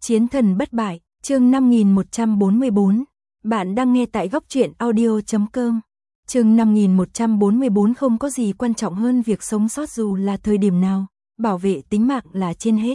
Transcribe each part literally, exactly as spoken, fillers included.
Chiến thần bất bại, chương năm nghìn một trăm bốn mươi bốn. Bạn đang nghe tại góc truyện audio chấm com. Chương năm nghìn một trăm bốn mươi bốn. Không có gì quan trọng hơn việc sống sót dù là thời điểm nào, bảo vệ tính mạng là trên hết.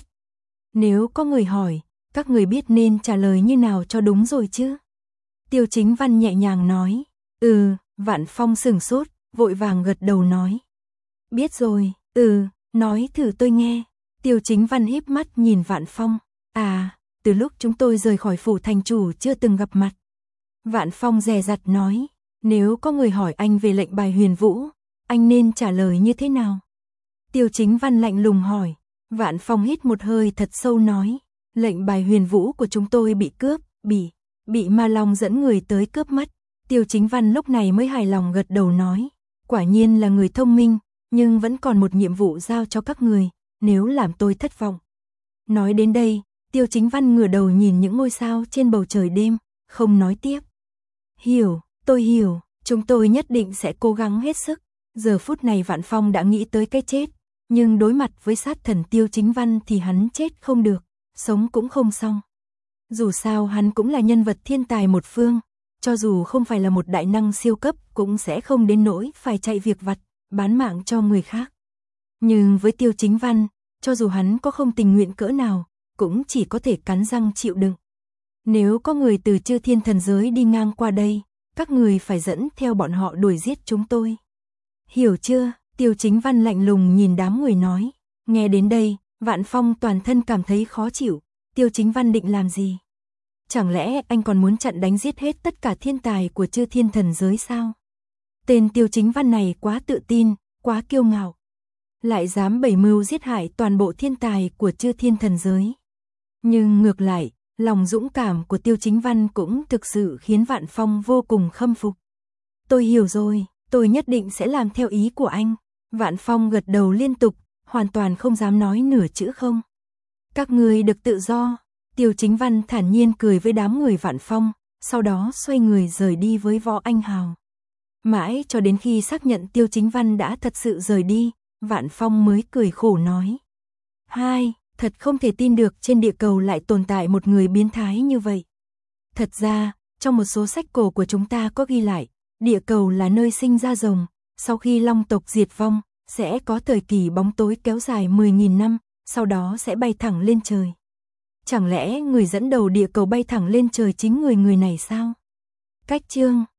Nếu có người hỏi, các người biết nên trả lời như nào cho đúng rồi chứ? Tiêu Chính Văn nhẹ nhàng nói. Ừ, Vạn Phong sửng sốt, vội vàng gật đầu nói. Biết rồi, ừ, nói thử tôi nghe. Tiêu Chính Văn híp mắt nhìn Vạn Phong. À, từ lúc chúng tôi rời khỏi phủ thành chủ chưa từng gặp mặt. Vạn Phong dè dặt nói, nếu có người hỏi anh về lệnh bài huyền vũ, anh nên trả lời như thế nào? Tiêu Chính Văn lạnh lùng hỏi. Vạn Phong hít một hơi thật sâu nói, lệnh bài huyền vũ của chúng tôi bị cướp, bị, bị Ma Long dẫn người tới cướp mất. Tiêu Chính Văn lúc này mới hài lòng gật đầu nói, quả nhiên là người thông minh, nhưng vẫn còn một nhiệm vụ giao cho các người, nếu làm tôi thất vọng. Nói đến đây, Tiêu Chính Văn ngửa đầu nhìn những ngôi sao trên bầu trời đêm, không nói tiếp. Hiểu, tôi hiểu, chúng tôi nhất định sẽ cố gắng hết sức. Giờ phút này Vạn Phong đã nghĩ tới cái chết, nhưng đối mặt với sát thần Tiêu Chính Văn thì hắn chết không được, sống cũng không xong. Dù sao hắn cũng là nhân vật thiên tài một phương, cho dù không phải là một đại năng siêu cấp cũng sẽ không đến nỗi phải chạy việc vặt, bán mạng cho người khác. Nhưng với Tiêu Chính Văn, cho dù hắn có không tình nguyện cỡ nào, cũng chỉ có thể cắn răng chịu đựng. Nếu có người từ Chư Thiên thần giới đi ngang qua đây, các người phải dẫn theo bọn họ đuổi giết chúng tôi. Hiểu chưa? Tiêu Chính Văn lạnh lùng nhìn đám người nói. Nghe đến đây, Vạn Phong toàn thân cảm thấy khó chịu. Tiêu Chính Văn định làm gì? Chẳng lẽ anh còn muốn chặn đánh giết hết tất cả thiên tài của Chư Thiên thần giới sao? Tên Tiêu Chính Văn này quá tự tin, quá kiêu ngạo, lại dám bày mưu giết hại toàn bộ thiên tài của Chư Thiên thần giới. Nhưng ngược lại, lòng dũng cảm của Tiêu Chính Văn cũng thực sự khiến Vạn Phong vô cùng khâm phục. Tôi hiểu rồi, tôi nhất định sẽ làm theo ý của anh. Vạn Phong gật đầu liên tục, hoàn toàn không dám nói nửa chữ không. Các người được tự do. Tiêu Chính Văn thản nhiên cười với đám người Vạn Phong, sau đó xoay người rời đi với Võ Anh Hào. Mãi cho đến khi xác nhận Tiêu Chính Văn đã thật sự rời đi, Vạn Phong mới cười khổ nói. Hai, thật không thể tin được trên địa cầu lại tồn tại một người biến thái như vậy. Thật ra, trong một số sách cổ của chúng ta có ghi lại, địa cầu là nơi sinh ra rồng, sau khi long tộc diệt vong, sẽ có thời kỳ bóng tối kéo dài mười nghìn năm, sau đó sẽ bay thẳng lên trời. Chẳng lẽ người dẫn đầu địa cầu bay thẳng lên trời chính người người này sao? Cách chương